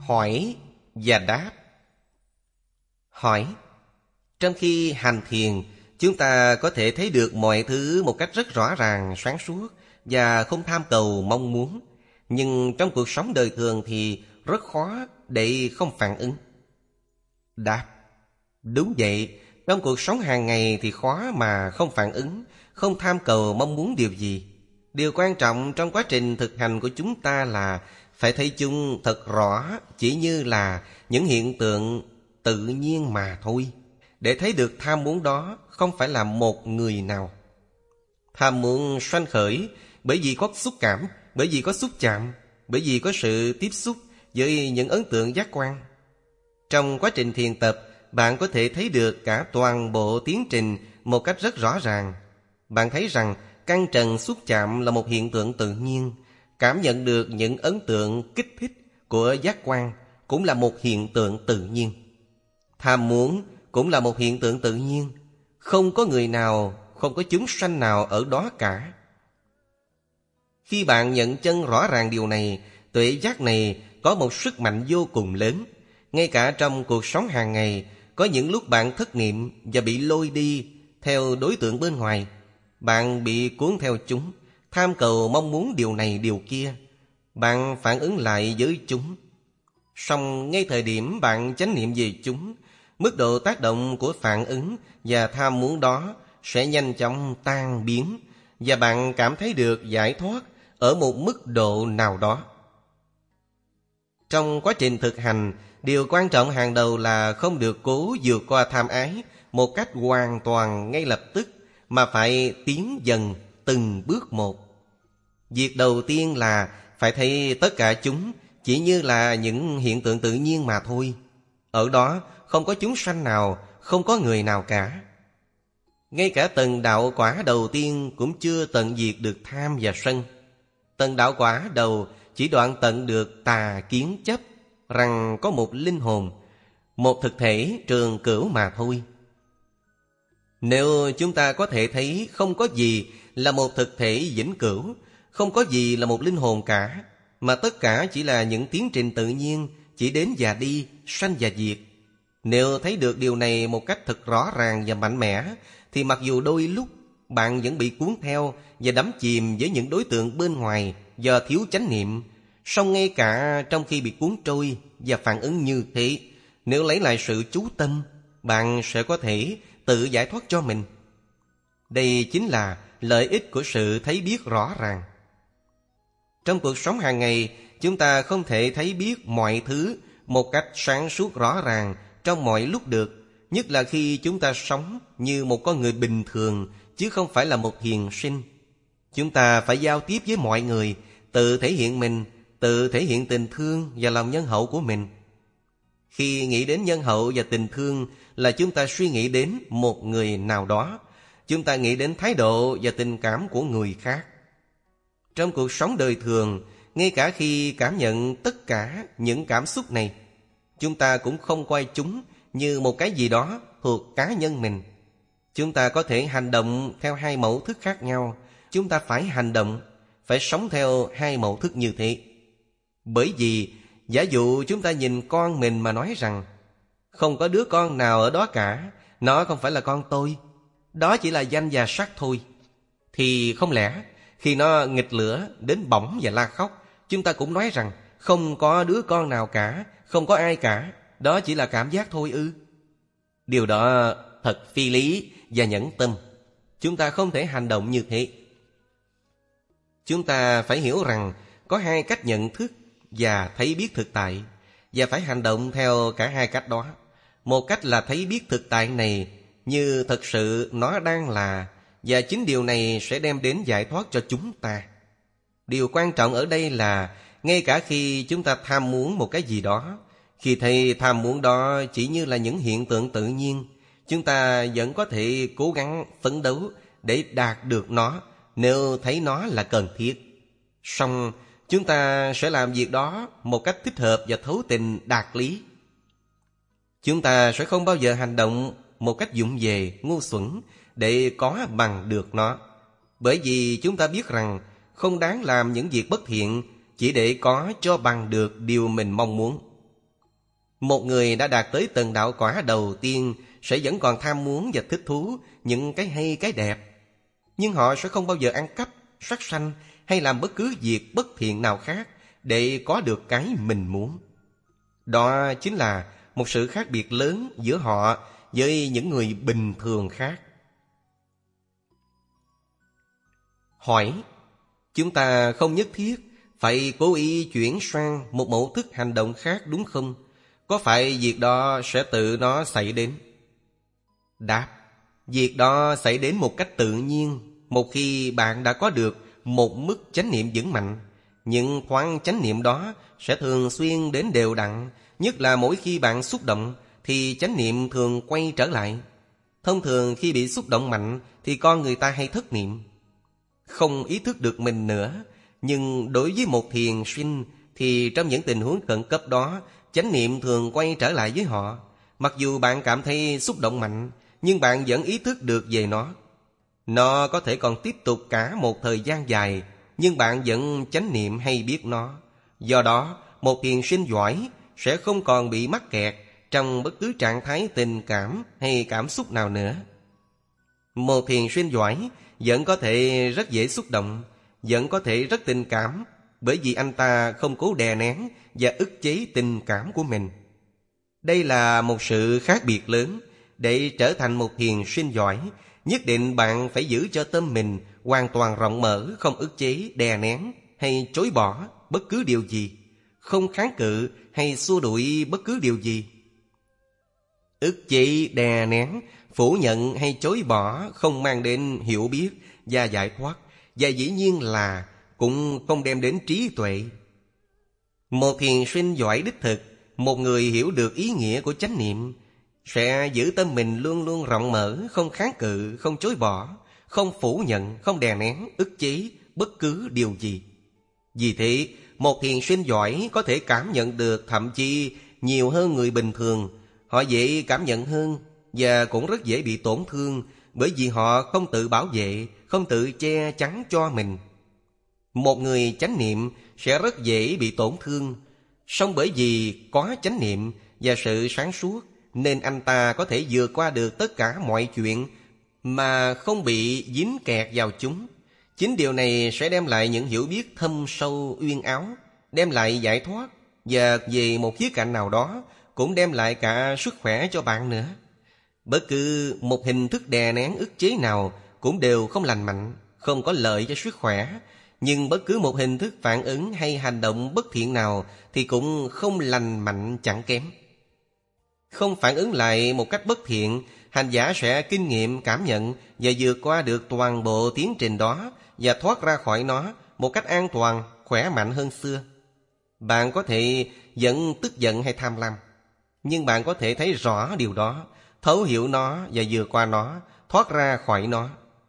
Hỏi và đáp. Hỏi: trong khi hành thiền, chúng ta có thể thấy được mọi thứ một cách rất rõ ràng, sáng suốt và không tham cầu mong muốn. Nhưng trong cuộc sống đời thường thì rất khó để không phản ứng. Đáp: đúng vậy, trong cuộc sống hàng ngày thì khó mà không phản ứng, không tham cầu mong muốn điều gì. Điều quan trọng trong quá trình thực hành của chúng ta là phải thấy chúng thật rõ, chỉ như là những hiện tượng tự nhiên mà thôi. Để thấy được tham muốn đó không phải là một người nào. Tham muốn sanh khởi bởi vì có xúc cảm, bởi vì có xúc chạm, bởi vì có sự tiếp xúc với những ấn tượng giác quan. Trong quá trình thiền tập, bạn có thể thấy được cả toàn bộ tiến trình một cách rất rõ ràng. Bạn thấy rằng căn trần xúc chạm là một hiện tượng tự nhiên. Cảm nhận được những ấn tượng kích thích của giác quan cũng là một hiện tượng tự nhiên. Tham muốn cũng là một hiện tượng tự nhiên. Không có người nào, không có chúng sanh nào ở đó cả. Khi bạn nhận chân rõ ràng điều này, tuệ giác này có một sức mạnh vô cùng lớn. Ngay cả trong cuộc sống hàng ngày, có những lúc bạn thất niệm và bị lôi đi theo đối tượng bên ngoài. Bạn bị cuốn theo chúng, tham cầu mong muốn điều này điều kia. Bạn phản ứng lại với chúng. Song ngay thời điểm bạn chánh niệm về chúng, mức độ tác động của phản ứng và tham muốn đó sẽ nhanh chóng tan biến, và bạn cảm thấy được giải thoát ở một mức độ nào đó. Trong quá trình thực hành, điều quan trọng hàng đầu là không được cố vượt qua tham ái một cách hoàn toàn ngay lập tức, mà phải tiến dần từng bước một. Việc đầu tiên là phải thấy tất cả chúng chỉ như là những hiện tượng tự nhiên mà thôi. Ở đó không có chúng sanh nào, không có người nào cả. Ngay cả tầng đạo quả đầu tiên cũng chưa tận diệt được tham và sân. Tầng đạo quả đầu chỉ đoạn tận được tà kiến chấp rằng có một linh hồn, một thực thể trường cửu mà thôi. Nếu chúng ta có thể thấy không có gì là một thực thể vĩnh cửu, không có gì là một linh hồn cả, mà tất cả chỉ là những tiến trình tự nhiên, chỉ đến và đi, sanh và diệt. Nếu thấy được điều này một cách thật rõ ràng và mạnh mẽ, thì mặc dù đôi lúc bạn vẫn bị cuốn theo và đắm chìm với những đối tượng bên ngoài do thiếu chánh niệm, song ngay cả trong khi bị cuốn trôi và phản ứng như thế, nếu lấy lại sự chú tâm, bạn sẽ có thể tự giải thoát cho mình. Đây chính là lợi ích của sự thấy biết rõ ràng. Trong cuộc sống hàng ngày, chúng ta không thể thấy biết mọi thứ một cách sáng suốt rõ ràng trong mọi lúc được, nhất là khi chúng ta sống như một con người bình thường, chứ không phải là một hiền sinh. Chúng ta phải giao tiếp với mọi người, tự thể hiện mình, tự thể hiện tình thương và lòng nhân hậu của mình. Khi nghĩ đến nhân hậu và tình thương là chúng ta suy nghĩ đến một người nào đó. Chúng ta nghĩ đến thái độ và tình cảm của người khác. Trong cuộc sống đời thường, ngay cả khi cảm nhận tất cả những cảm xúc này, chúng ta cũng không coi chúng như một cái gì đó thuộc cá nhân mình. Chúng ta có thể hành động theo hai mẫu thức khác nhau. Chúng ta phải hành động, phải sống theo hai mẫu thức như thế. Bởi vì giả dụ chúng ta nhìn con mình mà nói rằng không có đứa con nào ở đó cả, nó không phải là con tôi, đó chỉ là danh và sắc thôi, thì không lẽ khi nó nghịch lửa đến bỏng và la khóc, chúng ta cũng nói rằng không có đứa con nào cả, không có ai cả, đó chỉ là cảm giác thôi ư? Điều đó thật phi lý và nhẫn tâm. Chúng ta không thể hành động như thế. Chúng ta phải hiểu rằng có hai cách nhận thức và thấy biết thực tại, và phải hành động theo cả hai cách đó. Một cách là thấy biết thực tại này như thật sự nó đang là, và chính điều này sẽ đem đến giải thoát cho chúng ta. Điều quan trọng ở đây là ngay cả khi chúng ta tham muốn một cái gì đó, khi thấy tham muốn đó chỉ như là những hiện tượng tự nhiên, chúng ta vẫn có thể cố gắng phấn đấu để đạt được nó nếu thấy nó là cần thiết. Song chúng ta sẽ làm việc đó một cách thích hợp và thấu tình đạt lý. Chúng ta sẽ không bao giờ hành động một cách vụng về, ngu xuẩn để có bằng được nó. Bởi vì chúng ta biết rằng không đáng làm những việc bất thiện chỉ để có cho bằng được điều mình mong muốn. Một người đã đạt tới tầng đạo quả đầu tiên sẽ vẫn còn tham muốn và thích thú những cái hay cái đẹp. Nhưng họ sẽ không bao giờ ăn cắp, sát sanh hay làm bất cứ việc bất thiện nào khác để có được cái mình muốn. Đó chính là một sự khác biệt lớn giữa họ với những người bình thường khác. Hỏi: chúng ta không nhất thiết phải cố ý chuyển sang một mẫu thức hành động khác đúng không? Có phải việc đó sẽ tự nó xảy đến? Đáp: việc đó xảy đến một cách tự nhiên một khi bạn đã có được một mức chánh niệm vững mạnh. Những thoáng chánh niệm đó sẽ thường xuyên đến đều đặn, nhất là mỗi khi bạn xúc động thì chánh niệm thường quay trở lại. Thông thường khi bị xúc động mạnh thì con người ta hay thất niệm, không ý thức được mình nữa. Nhưng đối với một thiền sinh thì trong những tình huống khẩn cấp đó, chánh niệm thường quay trở lại với họ. Mặc dù bạn cảm thấy xúc động mạnh, nhưng bạn vẫn ý thức được về nó. Nó có thể còn tiếp tục cả một thời gian dài, nhưng bạn vẫn chánh niệm hay biết nó. Do đó, một thiền sinh giỏi sẽ không còn bị mắc kẹt trong bất cứ trạng thái tình cảm hay cảm xúc nào nữa. Một thiền sinh giỏi vẫn có thể rất dễ xúc động, vẫn có thể rất tình cảm, bởi vì anh ta không cố đè nén và ức chế tình cảm của mình. Đây là một sự khác biệt lớn. Để trở thành một thiền sinh giỏi, nhất định bạn phải giữ cho tâm mình hoàn toàn rộng mở, không ức chế, đè nén hay chối bỏ bất cứ điều gì, không kháng cự hay xua đuổi bất cứ điều gì. Ức chế, đè nén, phủ nhận hay chối bỏ không mang đến hiểu biết và giải thoát, và dĩ nhiên là cũng không đem đến trí tuệ. Một thiền sinh giỏi đích thực, một người hiểu được ý nghĩa của chánh niệm, sẽ giữ tâm mình luôn luôn rộng mở, không kháng cự, không chối bỏ, không phủ nhận, không đè nén, ức chế bất cứ điều gì. Vì thế, một thiền sinh giỏi có thể cảm nhận được thậm chí nhiều hơn người bình thường. Họ dễ cảm nhận hơn và cũng rất dễ bị tổn thương, bởi vì họ không tự bảo vệ, không tự che chắn cho mình. Một người chánh niệm sẽ rất dễ bị tổn thương, song bởi vì có chánh niệm và sự sáng suốt nên anh ta có thể vượt qua được tất cả mọi chuyện mà không bị dính kẹt vào chúng. Chính điều này sẽ đem lại những hiểu biết thâm sâu uyên áo, đem lại giải thoát, và về một khía cạnh nào đó cũng đem lại cả sức khỏe cho bạn nữa. Bất cứ một hình thức đè nén ức chế nào cũng đều không lành mạnh, không có lợi cho sức khỏe. Nhưng bất cứ một hình thức phản ứng hay hành động bất thiện nào thì cũng không lành mạnh chẳng kém. Không phản ứng lại một cách bất thiện, hành giả sẽ kinh nghiệm, cảm nhận và vượt qua được toàn bộ tiến trình đó và thoát ra khỏi nó một cách an toàn, khỏe mạnh hơn xưa. Bạn có thể vẫn tức giận hay tham lam, nhưng bạn có thể thấy rõ điều đó, thấu hiểu nó và vượt qua nó, thoát ra khỏi nó.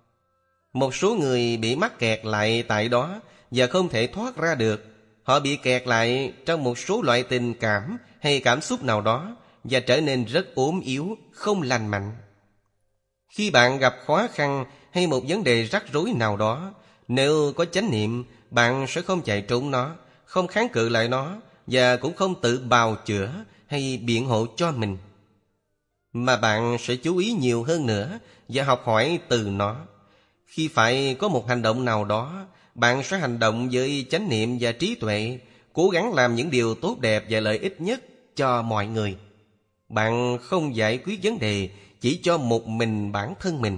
Một số người bị mắc kẹt lại tại đó và không thể thoát ra được. Họ bị kẹt lại trong một số loại tình cảm hay cảm xúc nào đó và trở nên rất ốm yếu, không lành mạnh. Khi bạn gặp khó khăn hay một vấn đề rắc rối nào đó, nếu có chánh niệm, bạn sẽ không chạy trốn nó, không kháng cự lại nó và cũng không tự bào chữa hay biện hộ cho mình, mà bạn sẽ chú ý nhiều hơn nữa và học hỏi từ nó. Khi phải có một hành động nào đó, bạn sẽ hành động với chánh niệm và trí tuệ, cố gắng làm những điều tốt đẹp và lợi ích nhất cho mọi người. Bạn không giải quyết vấn đề chỉ cho một mình bản thân mình.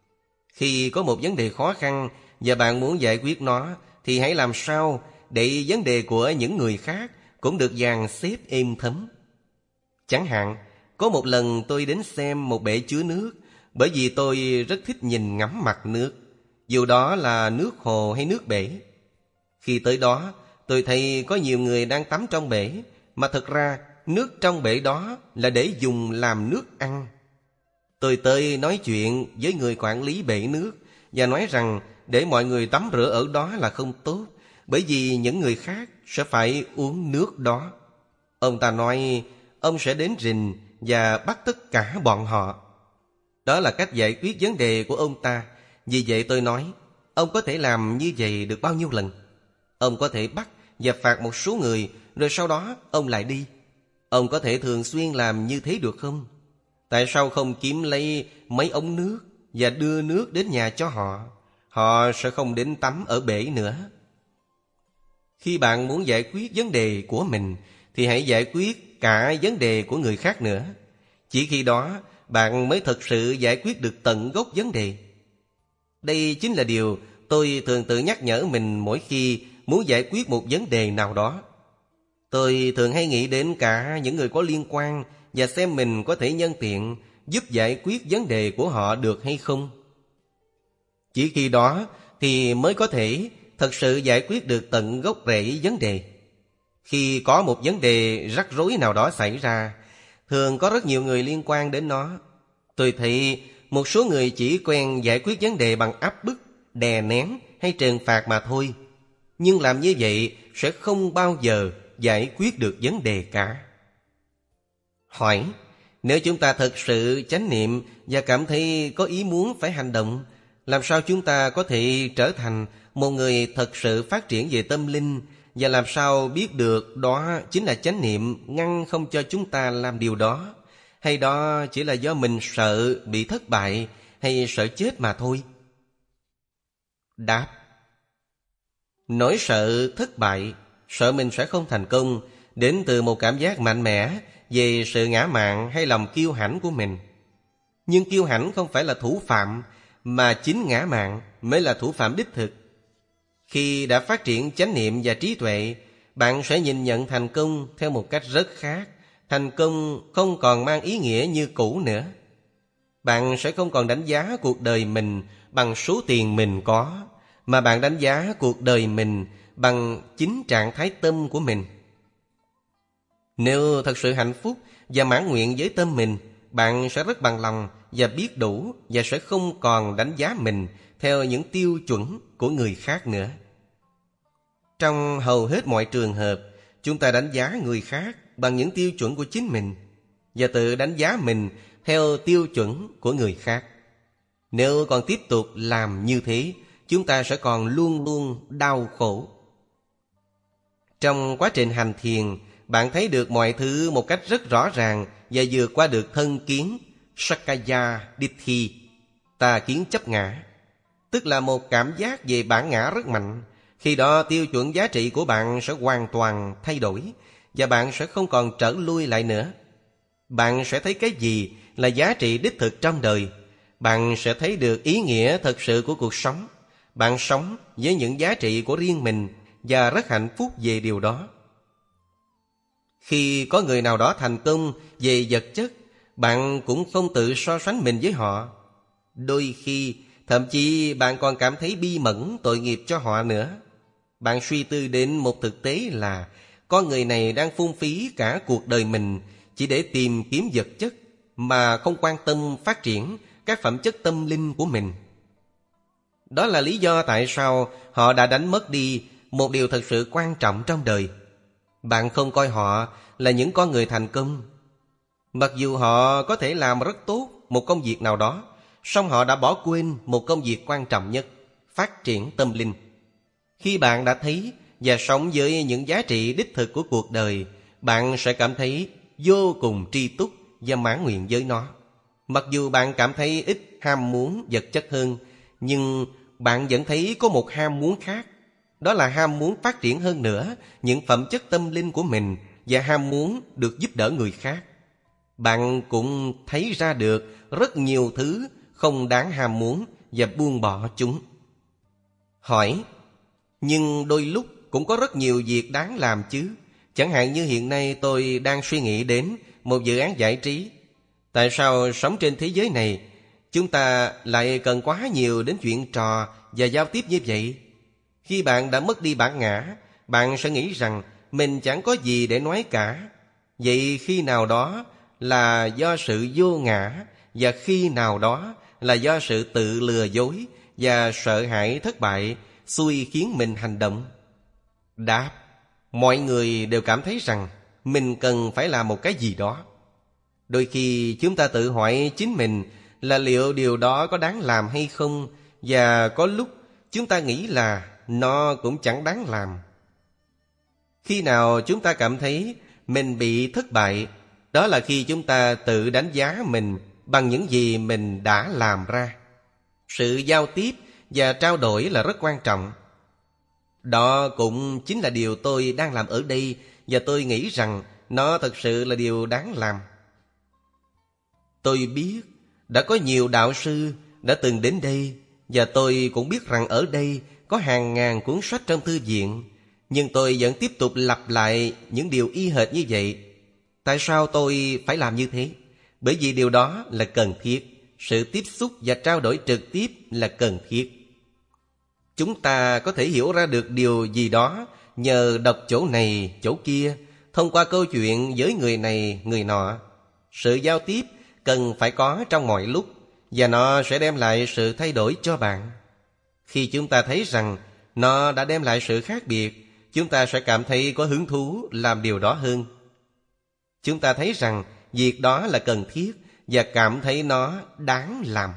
Khi có một vấn đề khó khăn và bạn muốn giải quyết nó, thì hãy làm sao để vấn đề của những người khác cũng được dàn xếp êm thấm. Chẳng hạn, có một lần tôi đến xem một bể chứa nước, bởi vì tôi rất thích nhìn ngắm mặt nước, dù đó là nước hồ hay nước bể. Khi tới đó, tôi thấy có nhiều người đang tắm trong bể, mà thật ra nước trong bể đó là để dùng làm nước ăn. Tôi tới nói chuyện với người quản lý bể nước và nói rằng để mọi người tắm rửa ở đó là không tốt, bởi vì những người khác sẽ phải uống nước đó. Ông ta nói ông sẽ đến rình và bắt tất cả bọn họ. Đó là cách giải quyết vấn đề của ông ta. Vì vậy tôi nói, ông có thể làm như vậy được bao nhiêu lần? Ông có thể bắt và phạt một số người, rồi sau đó ông lại đi. Ông có thể thường xuyên làm như thế được không? Tại sao không kiếm lấy mấy ống nước và đưa nước đến nhà cho họ? Họ sẽ không đến tắm ở bể nữa. Khi bạn muốn giải quyết vấn đề của mình thì hãy giải quyết cả vấn đề của người khác nữa. Chỉ khi đó bạn mới thực sự giải quyết được tận gốc vấn đề. Đây chính là điều tôi thường tự nhắc nhở mình mỗi khi muốn giải quyết một vấn đề nào đó. Tôi thường hay nghĩ đến cả những người có liên quan và xem mình có thể nhân tiện giúp giải quyết vấn đề của họ được hay không. Chỉ khi đó thì mới có thể thật sự giải quyết được tận gốc rễ vấn đề. Khi có một vấn đề rắc rối nào đó xảy ra, thường có rất nhiều người liên quan đến nó. Tôi thấy một số người chỉ quen giải quyết vấn đề bằng áp bức, đè nén hay trừng phạt mà thôi. Nhưng làm như vậy sẽ không bao giờ giải quyết được vấn đề cả. Hỏi, nếu chúng ta thực sự chánh niệm và cảm thấy có ý muốn phải hành động, làm sao chúng ta có thể trở thành một người thật sự phát triển về tâm linh, và làm sao biết được đó chính là chánh niệm ngăn không cho chúng ta làm điều đó, hay đó chỉ là do mình sợ bị thất bại hay sợ chết mà thôi? Đáp: nỗi sợ thất bại, sợ mình sẽ không thành công, đến từ một cảm giác mạnh mẽ về sự ngã mạn hay lòng kiêu hãnh của mình. Nhưng kiêu hãnh không phải là thủ phạm, mà chính ngã mạn mới là thủ phạm đích thực. Khi đã phát triển chánh niệm và trí tuệ, bạn sẽ nhìn nhận thành công theo một cách rất khác. Thành công không còn mang ý nghĩa như cũ nữa. Bạn sẽ không còn đánh giá cuộc đời mình bằng số tiền mình có, mà bạn đánh giá cuộc đời mình bằng chính trạng thái tâm của mình. Nếu thật sự hạnh phúc và mãn nguyện với tâm mình, bạn sẽ rất bằng lòng và biết đủ, và sẽ không còn đánh giá mình theo những tiêu chuẩn của người khác nữa. Trong hầu hết mọi trường hợp, chúng ta đánh giá người khác bằng những tiêu chuẩn của chính mình, và tự đánh giá mình theo tiêu chuẩn của người khác. Nếu còn tiếp tục làm như thế, chúng ta sẽ còn luôn luôn đau khổ. Trong quá trình hành thiền, bạn thấy được mọi thứ một cách rất rõ ràng và vượt qua được thân kiến Sakkaya Ditthi, tà kiến chấp ngã, tức là một cảm giác về bản ngã rất mạnh. Khi đó tiêu chuẩn giá trị của bạn sẽ hoàn toàn thay đổi, và bạn sẽ không còn trở lui lại nữa. Bạn sẽ thấy cái gì là giá trị đích thực trong đời. Bạn sẽ thấy được ý nghĩa thật sự của cuộc sống. Bạn sống với những giá trị của riêng mình và rất hạnh phúc về điều đó. Khi có người nào đó thành công về vật chất, bạn cũng không tự so sánh mình với họ. Đôi khi thậm chí bạn còn cảm thấy bi mẫn tội nghiệp cho họ nữa. Bạn suy tư đến một thực tế là con người này đang phung phí cả cuộc đời mình chỉ để tìm kiếm vật chất, mà không quan tâm phát triển các phẩm chất tâm linh của mình. Đó là lý do tại sao họ đã đánh mất đi một điều thật sự quan trọng trong đời. Bạn không coi họ là những con người thành công. Mặc dù họ có thể làm rất tốt một công việc nào đó, song họ đã bỏ quên một công việc quan trọng nhất: phát triển tâm linh. Khi bạn đã thấy và sống với những giá trị đích thực của cuộc đời, bạn sẽ cảm thấy vô cùng tri túc và mãn nguyện với nó. Mặc dù bạn cảm thấy ít ham muốn vật chất hơn, nhưng bạn vẫn thấy có một ham muốn khác. Đó là ham muốn phát triển hơn nữa những phẩm chất tâm linh của mình, và ham muốn được giúp đỡ người khác. Bạn cũng thấy ra được rất nhiều thứ không đáng ham muốn và buông bỏ chúng. Hỏi, nhưng đôi lúc cũng có rất nhiều việc đáng làm chứ. Chẳng hạn như hiện nay tôi đang suy nghĩ đến một dự án giải trí. Tại sao sống trên thế giới này, chúng ta lại cần quá nhiều đến chuyện trò và giao tiếp như vậy? Khi bạn đã mất đi bản ngã, bạn sẽ nghĩ rằng mình chẳng có gì để nói cả. Vậy khi nào đó là do sự vô ngã, và khi nào đó là do sự tự lừa dối và sợ hãi thất bại xui khiến mình hành động? Đáp, mọi người đều cảm thấy rằng mình cần phải làm một cái gì đó. Đôi khi chúng ta tự hỏi chính mình là liệu điều đó có đáng làm hay không, và có lúc chúng ta nghĩ là nó cũng chẳng đáng làm. Khi nào chúng ta cảm thấy mình bị thất bại, đó là khi chúng ta tự đánh giá mình bằng những gì mình đã làm ra. Sự giao tiếp và trao đổi là rất quan trọng. Đó cũng chính là điều tôi đang làm ở đây, và tôi nghĩ rằng nó thật sự là điều đáng làm. Tôi biết đã có nhiều đạo sư đã từng đến đây, và tôi cũng biết rằng ở đây có hàng ngàn cuốn sách trong thư viện, nhưng tôi vẫn tiếp tục lặp lại những điều y hệt như vậy. Tại sao tôi phải làm như thế? Bởi vì điều đó là cần thiết. Sự tiếp xúc và trao đổi trực tiếp là cần thiết. Chúng ta có thể hiểu ra được điều gì đó nhờ đọc chỗ này, chỗ kia, thông qua câu chuyện với người này, người nọ. Sự giao tiếp cần phải có trong mọi lúc, và nó sẽ đem lại sự thay đổi cho bạn. Khi chúng ta thấy rằng nó đã đem lại sự khác biệt, chúng ta sẽ cảm thấy có hứng thú làm điều đó hơn. Chúng ta thấy rằng việc đó là cần thiết và cảm thấy nó đáng làm.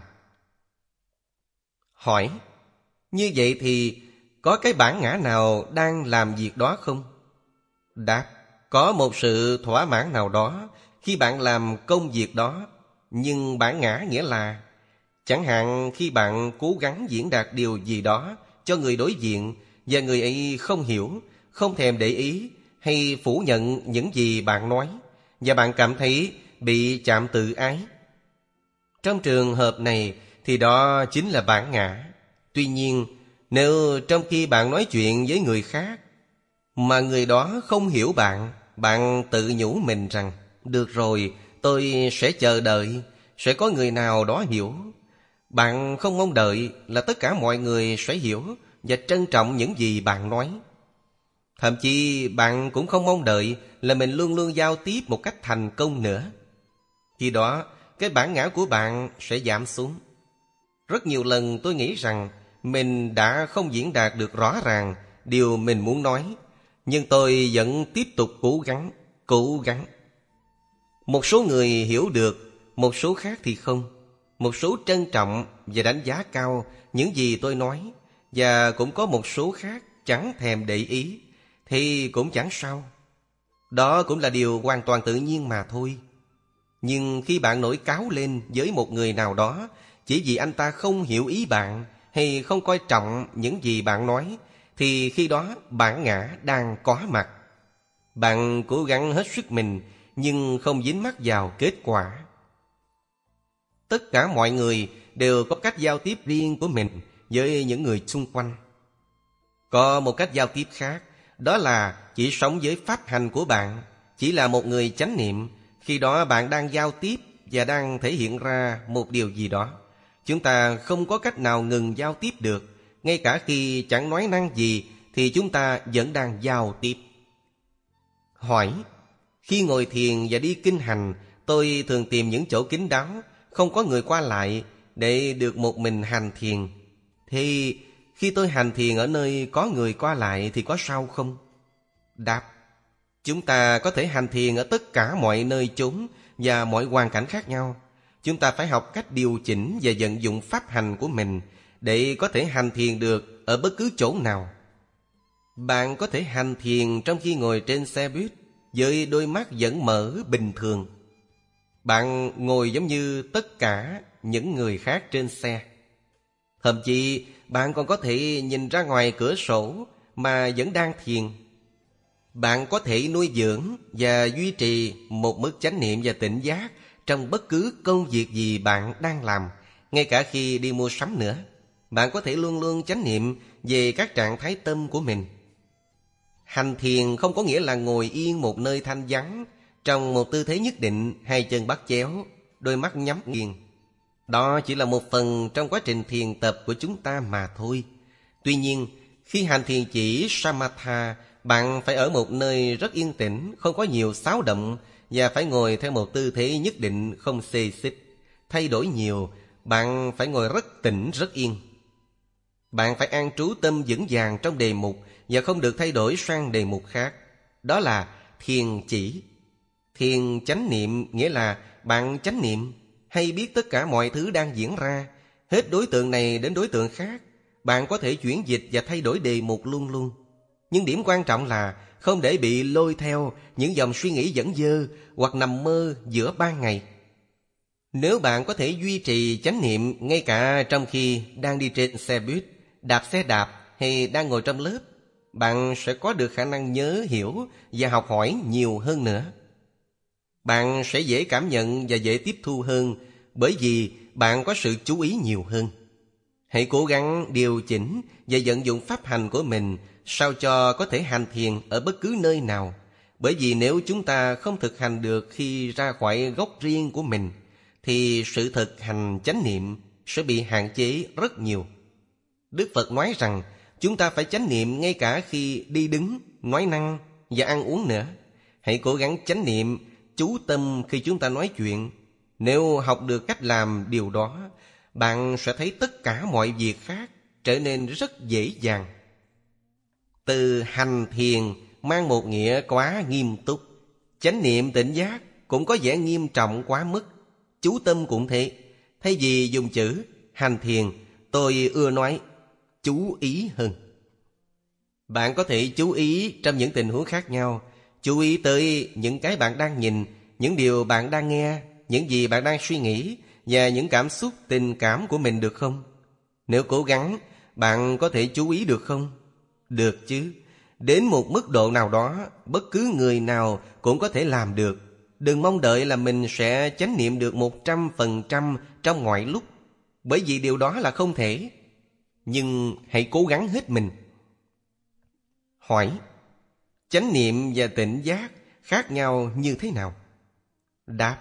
Hỏi: như vậy thì có cái bản ngã nào đang làm việc đó không? Đáp: có một sự thỏa mãn nào đó khi bạn làm công việc đó. Nhưng bản ngã nghĩa là, chẳng hạn khi bạn cố gắng diễn đạt điều gì đó cho người đối diện, và người ấy không hiểu, không thèm để ý, hay phủ nhận những gì bạn nói, và bạn cảm thấy bị chạm tự ái. Trong trường hợp này thì đó chính là bản ngã. Tuy nhiên, nếu trong khi bạn nói chuyện với người khác mà người đó không hiểu bạn, bạn tự nhủ mình rằng: được rồi, tôi sẽ chờ đợi, sẽ có người nào đó hiểu. Bạn không mong đợi là tất cả mọi người sẽ hiểu và trân trọng những gì bạn nói. Thậm chí bạn cũng không mong đợi là mình luôn luôn giao tiếp một cách thành công nữa. Khi đó, cái bản ngã của bạn sẽ giảm xuống. Rất nhiều lần tôi nghĩ rằng mình đã không diễn đạt được rõ ràng điều mình muốn nói, nhưng tôi vẫn tiếp tục cố gắng. Một số người hiểu được, một số khác thì không. Một số trân trọng và đánh giá cao những gì tôi nói, và cũng có một số khác chẳng thèm để ý, thì cũng chẳng sao. Đó cũng là điều hoàn toàn tự nhiên mà thôi. Nhưng khi bạn nổi cáu lên với một người nào đó chỉ vì anh ta không hiểu ý bạn hay không coi trọng những gì bạn nói, thì khi đó bản ngã đang có mặt. Bạn cố gắng hết sức mình nhưng không dính mắc vào kết quả. Tất cả mọi người đều có cách giao tiếp riêng của mình với những người xung quanh. Có một cách giao tiếp khác, đó là chỉ sống với pháp hành của bạn, chỉ là một người chánh niệm. Khi đó bạn đang giao tiếp và đang thể hiện ra một điều gì đó. Chúng ta không có cách nào ngừng giao tiếp được. Ngay cả khi chẳng nói năng gì thì chúng ta vẫn đang giao tiếp. Hỏi: khi ngồi thiền và đi kinh hành, tôi thường tìm những chỗ kín đáo, không có người qua lại, để được một mình hành thiền. Thì khi tôi hành thiền ở nơi có người qua lại thì có sao không? Đáp: chúng ta có thể hành thiền ở tất cả mọi nơi chốn và mọi hoàn cảnh khác nhau. Chúng ta phải học cách điều chỉnh và vận dụng pháp hành của mình để có thể hành thiền được ở bất cứ chỗ nào. Bạn có thể hành thiền trong khi ngồi trên xe buýt với đôi mắt vẫn mở bình thường. Bạn ngồi giống như tất cả những người khác trên xe. Thậm chí bạn còn có thể nhìn ra ngoài cửa sổ mà vẫn đang thiền. Bạn có thể nuôi dưỡng và duy trì một mức chánh niệm và tỉnh giác trong bất cứ công việc gì bạn đang làm, ngay cả khi đi mua sắm nữa. Bạn có thể luôn luôn chánh niệm về các trạng thái tâm của mình. Hành thiền không có nghĩa là ngồi yên một nơi thanh vắng, trong một tư thế nhất định, hai chân bắt chéo, đôi mắt nhắm nghiền. Đó chỉ là một phần trong quá trình thiền tập của chúng ta mà thôi. Tuy nhiên, khi hành thiền chỉ Samatha, bạn phải ở một nơi rất yên tĩnh, không có nhiều xáo động, và phải ngồi theo một tư thế nhất định, không xê xích. Thay đổi nhiều, bạn phải ngồi rất tĩnh, rất yên. Bạn phải an trú tâm vững vàng trong đề mục và không được thay đổi sang đề mục khác. Đó là thiền chỉ. Thiền chánh niệm nghĩa là bạn chánh niệm, hay biết tất cả mọi thứ đang diễn ra, hết đối tượng này đến đối tượng khác. Bạn có thể chuyển dịch và thay đổi đề mục luôn luôn. Nhưng điểm quan trọng là không để bị lôi theo những dòng suy nghĩ dẫn dơ hoặc nằm mơ giữa ban ngày. Nếu bạn có thể duy trì chánh niệm ngay cả trong khi đang đi trên xe buýt, đạp xe đạp hay đang ngồi trong lớp, bạn sẽ có được khả năng nhớ, hiểu và học hỏi nhiều hơn nữa. Bạn sẽ dễ cảm nhận và dễ tiếp thu hơn bởi vì bạn có sự chú ý nhiều hơn. Hãy cố gắng điều chỉnh và vận dụng pháp hành của mình sao cho có thể hành thiền ở bất cứ nơi nào. Bởi vì nếu chúng ta không thực hành được khi ra khỏi gốc riêng của mình, thì sự thực hành chánh niệm sẽ bị hạn chế rất nhiều. Đức Phật nói rằng chúng ta phải chánh niệm ngay cả khi đi đứng, nói năng và ăn uống nữa. Hãy cố gắng chánh niệm, chú tâm khi chúng ta nói chuyện. Nếu học được cách làm điều đó, bạn sẽ thấy tất cả mọi việc khác trở nên rất dễ dàng. Từ hành thiền mang một nghĩa quá nghiêm túc. Chánh niệm tỉnh giác cũng có vẻ nghiêm trọng quá mức. Chú tâm cũng thế. Thay vì dùng chữ hành thiền, tôi ưa nói chú ý hơn. Bạn có thể chú ý trong những tình huống khác nhau. Chú ý tới những cái bạn đang nhìn, những điều bạn đang nghe, những gì bạn đang suy nghĩ và những cảm xúc, tình cảm của mình được không? Nếu cố gắng, bạn có thể chú ý được không? Được chứ. Đến một mức độ nào đó, bất cứ người nào cũng có thể làm được. Đừng mong đợi là mình sẽ chánh niệm được 100% trong mọi lúc, bởi vì điều đó là không thể. Nhưng hãy cố gắng hết mình. Hỏi: chánh niệm và tỉnh giác khác nhau như thế nào? Đáp: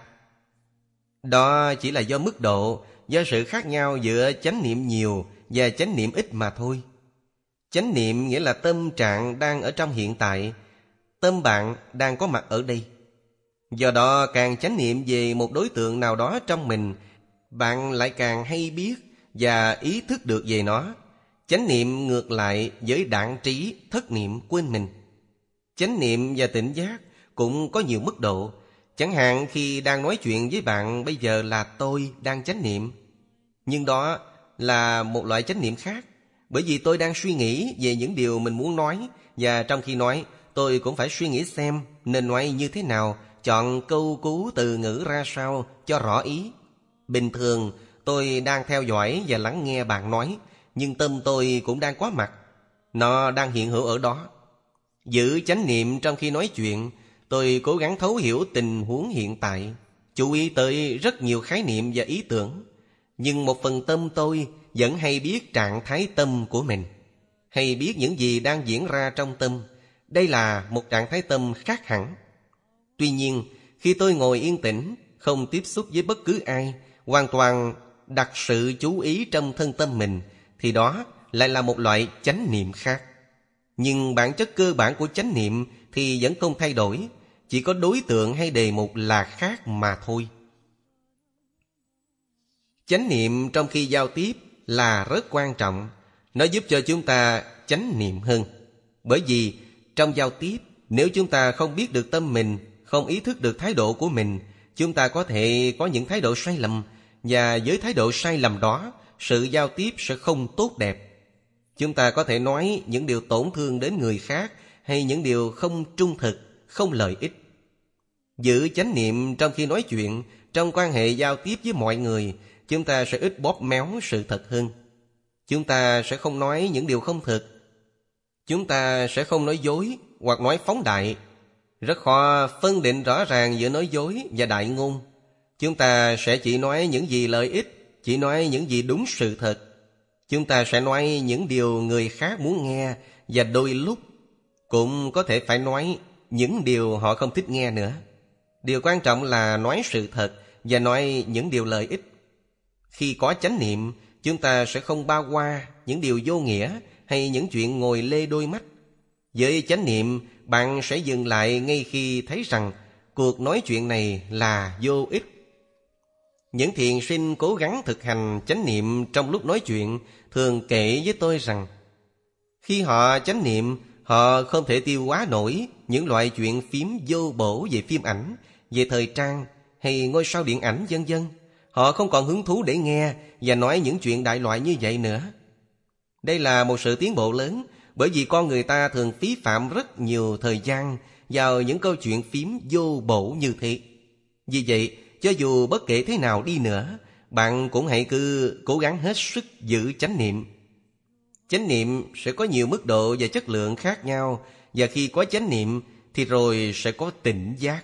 đó chỉ là do mức độ, do sự khác nhau giữa chánh niệm nhiều và chánh niệm ít mà thôi. Chánh niệm nghĩa là tâm trạng đang ở trong hiện tại, tâm bạn đang có mặt ở đây. Do đó càng chánh niệm về một đối tượng nào đó trong mình, bạn lại càng hay biết và ý thức được về nó. Chánh niệm ngược lại với đãng trí, thất niệm, quên mình. Chánh niệm và tỉnh giác cũng có nhiều mức độ. Chẳng hạn khi đang nói chuyện với bạn bây giờ là tôi đang chánh niệm, nhưng đó là một loại chánh niệm khác. Bởi vì tôi đang suy nghĩ về những điều mình muốn nói, và trong khi nói tôi cũng phải suy nghĩ xem nên nói như thế nào, chọn câu cú từ ngữ ra sao cho rõ ý. Bình thường tôi đang theo dõi và lắng nghe bạn nói, nhưng tâm tôi cũng đang có mặt, nó đang hiện hữu ở đó. Giữ chánh niệm trong khi nói chuyện, tôi cố gắng thấu hiểu tình huống hiện tại, chú ý tới rất nhiều khái niệm và ý tưởng. Nhưng một phần tâm tôi vẫn hay biết trạng thái tâm của mình, hay biết những gì đang diễn ra trong tâm. Đây là một trạng thái tâm khác hẳn. Tuy nhiên, khi tôi ngồi yên tĩnh, không tiếp xúc với bất cứ ai, hoàn toàn đặt sự chú ý trong thân tâm mình, thì đó lại là một loại chánh niệm khác. Nhưng bản chất cơ bản của chánh niệm thì vẫn không thay đổi, chỉ có đối tượng hay đề mục là khác mà thôi. Chánh niệm trong khi giao tiếp là rất quan trọng. Nó giúp cho chúng ta chánh niệm hơn. Bởi vì trong giao tiếp, nếu chúng ta không biết được tâm mình, không ý thức được thái độ của mình, chúng ta có thể có những thái độ sai lầm, và với thái độ sai lầm đó, sự giao tiếp sẽ không tốt đẹp. Chúng ta có thể nói những điều tổn thương đến người khác, hay những điều không trung thực, không lợi ích. Giữ chánh niệm trong khi nói chuyện, trong quan hệ giao tiếp với mọi người, chúng ta sẽ ít bóp méo sự thật hơn. Chúng ta sẽ không nói những điều không thật. Chúng ta sẽ không nói dối hoặc nói phóng đại. Rất khó phân định rõ ràng giữa nói dối và đại ngôn. Chúng ta sẽ chỉ nói những gì lợi ích, chỉ nói những gì đúng sự thật. Chúng ta sẽ nói những điều người khác muốn nghe, và đôi lúc cũng có thể phải nói những điều họ không thích nghe nữa. Điều quan trọng là nói sự thật và nói những điều lợi ích. Khi có chánh niệm, chúng ta sẽ không bao qua những điều vô nghĩa hay những chuyện ngồi lê đôi mắt. Với chánh niệm, bạn sẽ dừng lại ngay khi thấy rằng cuộc nói chuyện này là vô ích. Những thiền sinh cố gắng thực hành chánh niệm trong lúc nói chuyện thường kể với tôi rằng khi họ chánh niệm, họ không thể tiêu hóa nổi những loại chuyện phím vô bổ về phim ảnh, về thời trang hay ngôi sao điện ảnh vân vân. Họ không còn hứng thú để nghe và nói những chuyện đại loại như vậy nữa. Đây là một sự tiến bộ lớn, Bởi vì con người ta thường phí phạm rất nhiều thời gian vào những câu chuyện phiếm vô bổ như thế. Vì vậy, cho dù bất kể thế nào đi nữa, bạn cũng hãy cứ cố gắng hết sức giữ chánh niệm. Chánh niệm sẽ có nhiều mức độ và chất lượng khác nhau, và khi có chánh niệm thì rồi sẽ có tỉnh giác.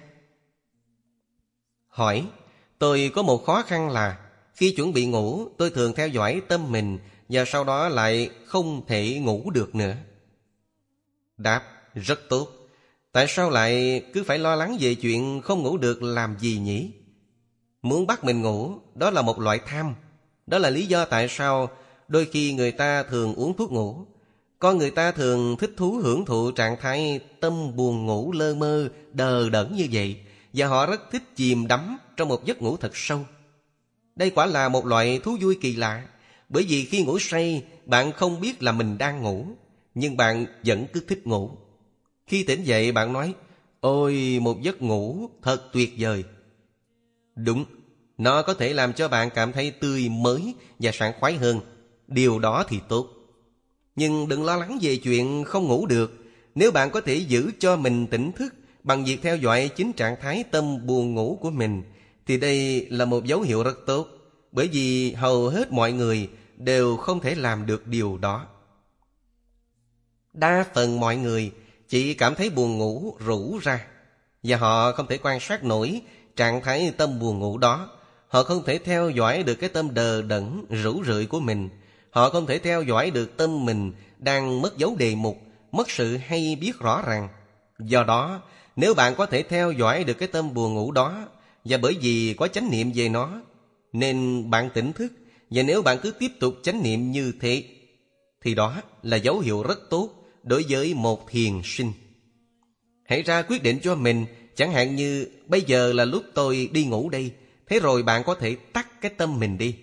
Hỏi, tôi có một khó khăn là khi chuẩn bị ngủ, tôi thường theo dõi tâm mình và sau đó lại không thể ngủ được nữa. Đáp, rất tốt. Tại sao lại cứ phải lo lắng về chuyện không ngủ được làm gì nhỉ? Muốn bắt mình ngủ, đó là một loại tham. Đó là lý do tại sao đôi khi người ta thường uống thuốc ngủ. Con người ta thường thích thú hưởng thụ trạng thái tâm buồn ngủ lơ mơ, đờ đẫn như vậy, và họ rất thích chìm đắm trong một giấc ngủ thật sâu. Đây quả là một loại thú vui kỳ lạ, bởi vì khi ngủ say, bạn không biết là mình đang ngủ, nhưng bạn vẫn cứ thích ngủ. Khi tỉnh dậy bạn nói, ôi một giấc ngủ thật tuyệt vời. Đúng, nó có thể làm cho bạn cảm thấy tươi mới và sảng khoái hơn. Điều đó thì tốt. Nhưng đừng lo lắng về chuyện không ngủ được. Nếu bạn có thể giữ cho mình tỉnh thức bằng việc theo dõi chính trạng thái tâm buồn ngủ của mình, thì đây là một dấu hiệu rất tốt. Bởi vì hầu hết mọi người đều không thể làm được điều đó. Đa phần mọi người chỉ cảm thấy buồn ngủ rũ ra, và họ không thể quan sát nổi trạng thái tâm buồn ngủ đó. Họ không thể theo dõi được cái tâm đờ đẫn, rũ rượi của mình. Họ không thể theo dõi được tâm mình đang mất dấu đề mục, mất sự hay biết rõ ràng. Do đó, nếu bạn có thể theo dõi được cái tâm buồn ngủ đó, và bởi vì có chánh niệm về nó, nên bạn tỉnh thức, và nếu bạn cứ tiếp tục chánh niệm như thế, thì đó là dấu hiệu rất tốt đối với một thiền sinh. Hãy ra quyết định cho mình, chẳng hạn như bây giờ là lúc tôi đi ngủ đây, thế rồi bạn có thể tắt cái tâm mình đi.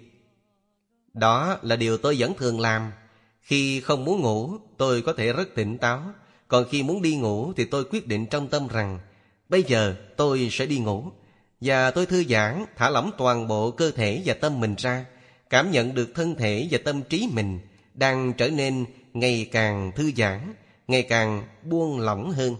Đó là điều tôi vẫn thường làm. Khi không muốn ngủ, tôi có thể rất tỉnh táo. Còn khi muốn đi ngủ thì tôi quyết định trong tâm rằng bây giờ tôi sẽ đi ngủ. Và tôi thư giãn, thả lỏng toàn bộ cơ thể và tâm mình ra, cảm nhận được thân thể và tâm trí mình đang trở nên ngày càng thư giãn, ngày càng buông lỏng hơn.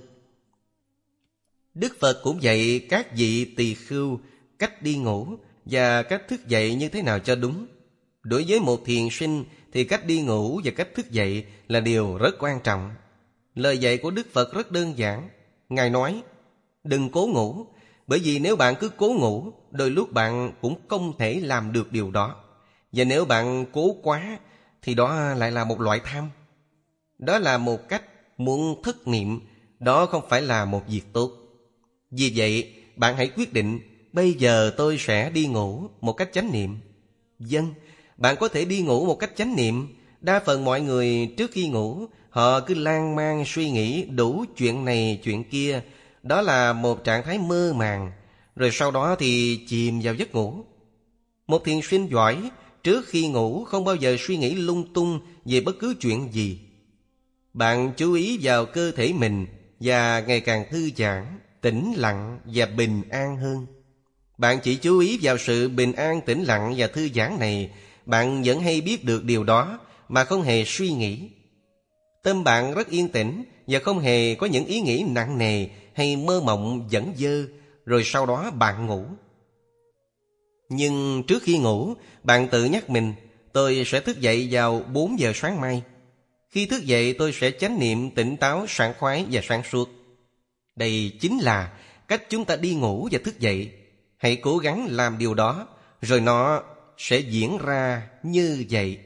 Đức Phật cũng dạy các vị tỳ khưu cách đi ngủ và cách thức dậy như thế nào cho đúng. Đối với một thiền sinh thì cách đi ngủ và cách thức dậy là điều rất quan trọng. Lời dạy của Đức Phật rất đơn giản. Ngài nói, đừng cố ngủ, bởi vì nếu bạn cứ cố ngủ, đôi lúc bạn cũng không thể làm được điều đó. Và nếu bạn cố quá, thì đó lại là một loại tham. Đó là một cách muốn thất niệm, đó không phải là một việc tốt. Vì vậy, bạn hãy quyết định, bây giờ tôi sẽ đi ngủ một cách chánh niệm. Vâng, bạn có thể đi ngủ một cách chánh niệm. Đa phần mọi người trước khi ngủ, họ cứ lan man suy nghĩ đủ chuyện này chuyện kia. Đó là một trạng thái mơ màng, rồi sau đó thì chìm vào giấc ngủ. Một thiền sinh giỏi, trước khi ngủ không bao giờ suy nghĩ lung tung về bất cứ chuyện gì. Bạn chú ý vào cơ thể mình và ngày càng thư giãn, tĩnh lặng và bình an hơn. Bạn chỉ chú ý vào sự bình an, tĩnh lặng và thư giãn này, bạn vẫn hay biết được điều đó mà không hề suy nghĩ. Tâm bạn rất yên tĩnh và không hề có những ý nghĩ nặng nề hay mơ mộng dẫn dơ, rồi sau đó bạn ngủ. Nhưng trước khi ngủ, bạn tự nhắc mình, tôi sẽ thức dậy vào 4 giờ sáng mai. Khi thức dậy tôi sẽ chánh niệm tỉnh táo, sảng khoái và sáng suốt. Đây chính là cách chúng ta đi ngủ và thức dậy. Hãy cố gắng làm điều đó, rồi nó sẽ diễn ra như vậy.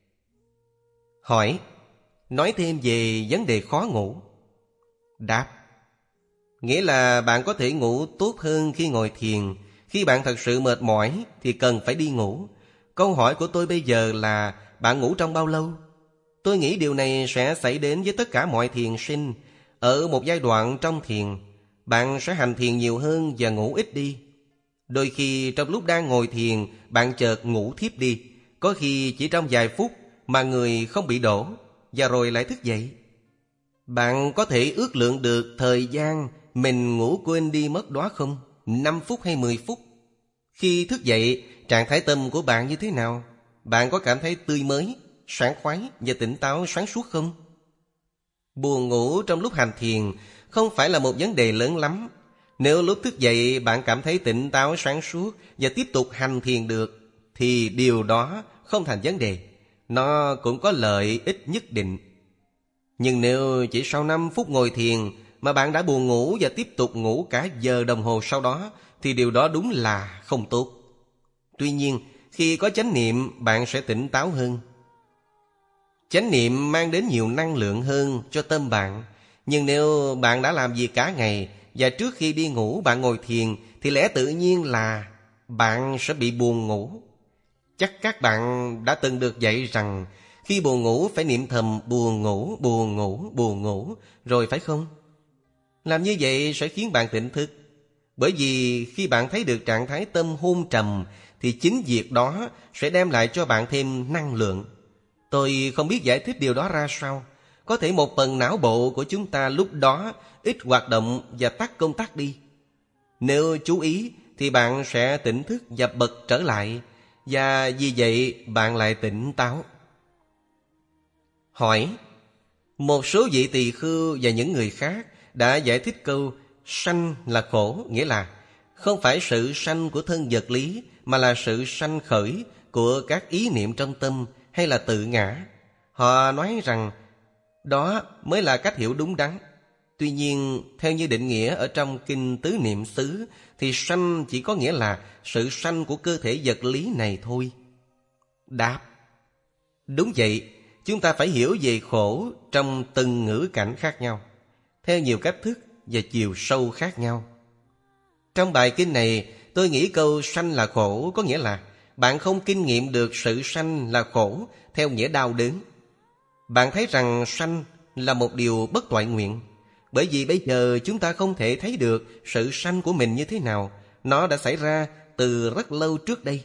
Hỏi, nói thêm về vấn đề khó ngủ. Đáp, nghĩa là bạn có thể ngủ tốt hơn khi ngồi thiền. Khi bạn thật sự mệt mỏi thì cần phải đi ngủ. Câu hỏi của tôi bây giờ là bạn ngủ trong bao lâu? Tôi nghĩ điều này sẽ xảy đến với tất cả mọi thiền sinh. Ở một giai đoạn trong thiền, bạn sẽ hành thiền nhiều hơn và ngủ ít đi. Đôi khi trong lúc đang ngồi thiền, bạn chợt ngủ thiếp đi. Có khi chỉ trong vài phút mà người không bị đổ, và rồi lại thức dậy. Bạn có thể ước lượng được thời gian mình ngủ quên đi mất đó không? 5 phút hay 10 phút? Khi thức dậy, trạng thái tâm của bạn như thế nào? Bạn có cảm thấy tươi mới, sảng khoái và tỉnh táo sáng suốt không? Buồn ngủ trong lúc hành thiền không phải là một vấn đề lớn lắm. Nếu lúc thức dậy bạn cảm thấy tỉnh táo sáng suốt và tiếp tục hành thiền được, thì điều đó không thành vấn đề. Nó cũng có lợi ích nhất định. Nhưng nếu chỉ sau 5 phút ngồi thiền mà bạn đã buồn ngủ và tiếp tục ngủ cả giờ đồng hồ sau đó, thì điều đó đúng là không tốt. Tuy nhiên, khi có chánh niệm, bạn sẽ tỉnh táo hơn. Chánh niệm mang đến nhiều năng lượng hơn cho tâm bạn. Nhưng nếu bạn đã làm việc cả ngày và trước khi đi ngủ bạn ngồi thiền, thì lẽ tự nhiên là bạn sẽ bị buồn ngủ. Chắc các bạn đã từng được dạy rằng khi buồn ngủ phải niệm thầm buồn ngủ, buồn ngủ, buồn ngủ, rồi phải không? Làm như vậy sẽ khiến bạn tỉnh thức. Bởi vì khi bạn thấy được trạng thái tâm hôn trầm, thì chính việc đó sẽ đem lại cho bạn thêm năng lượng. Tôi không biết giải thích điều đó ra sao. Có thể một phần não bộ của chúng ta lúc đó ít hoạt động và tắt công tắc đi. Nếu chú ý thì bạn sẽ tỉnh thức và bật trở lại, và vì vậy bạn lại tỉnh táo. Hỏi: một số vị tỳ khưu và những người khác đã giải thích câu sanh là khổ, nghĩa là không phải sự sanh của thân vật lý, mà là sự sanh khởi của các ý niệm trong tâm hay là tự ngã. Họ nói rằng đó mới là cách hiểu đúng đắn. Tuy nhiên, theo như định nghĩa ở trong Kinh Tứ Niệm xứ, thì sanh chỉ có nghĩa là sự sanh của cơ thể vật lý này thôi. Đáp: đúng vậy, chúng ta phải hiểu về khổ trong từng ngữ cảnh khác nhau, theo nhiều cách thức và chiều sâu khác nhau. Trong bài kinh này, tôi nghĩ câu sanh là khổ có nghĩa là bạn không kinh nghiệm được sự sanh là khổ theo nghĩa đau đớn. Bạn thấy rằng sanh là một điều bất toại nguyện, bởi vì bây giờ chúng ta không thể thấy được sự sanh của mình như thế nào. Nó đã xảy ra từ rất lâu trước đây.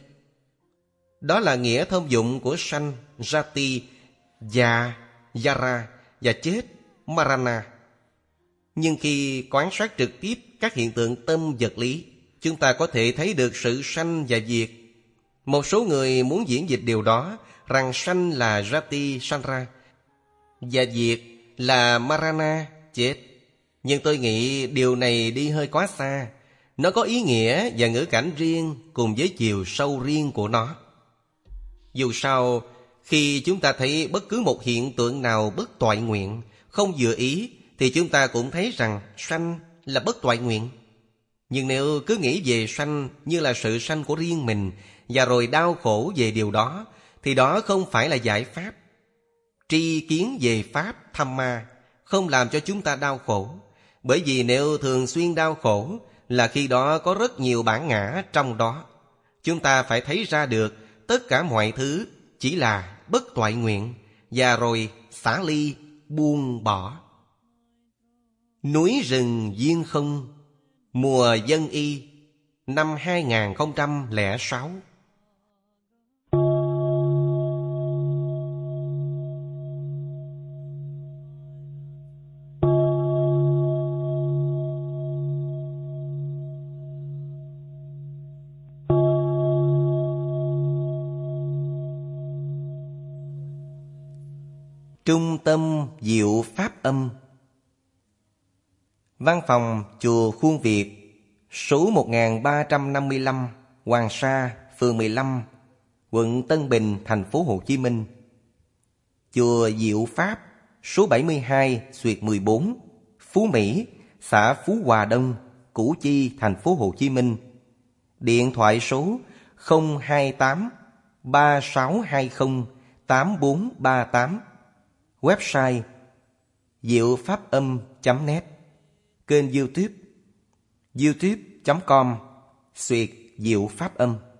Đó là nghĩa thông dụng của sanh, jati, già, yara, và chết, marana. Nhưng khi quan sát trực tiếp các hiện tượng tâm vật lý, chúng ta có thể thấy được sự sanh và diệt. Một số người muốn diễn dịch điều đó, rằng sanh là jati sanra và diệt là marana, chết. Nhưng tôi nghĩ điều này đi hơi quá xa. Nó có ý nghĩa và ngữ cảnh riêng cùng với chiều sâu riêng của nó. Dù sao, khi chúng ta thấy bất cứ một hiện tượng nào bất toại nguyện, không vừa ý, thì chúng ta cũng thấy rằng sanh là bất toại nguyện. Nhưng nếu cứ nghĩ về sanh như là sự sanh của riêng mình và rồi đau khổ về điều đó, thì đó không phải là giải pháp. Tri kiến về pháp Dhamma không làm cho chúng ta đau khổ. Bởi vì nếu thường xuyên đau khổ là khi đó có rất nhiều bản ngã trong đó. Chúng ta phải thấy ra được tất cả mọi thứ chỉ là bất toại nguyện, và rồi xả ly, buông bỏ. Núi rừng duyên không, mùa Dân Y, năm 2006. Trung tâm Diệu Pháp Âm. Văn phòng Chùa Khuôn Việt, số 1355, Hoàng Sa, phường 15, quận Tân Bình, thành phố Hồ Chí Minh. Chùa Diệu Pháp, số 72/14, Phú Mỹ, xã Phú Hòa Đông, Củ Chi, thành phố Hồ Chí Minh. Điện thoại số 028 3620 8438. Website diệu pháp âm.net. Kênh YouTube youtube.com/diệu pháp âm.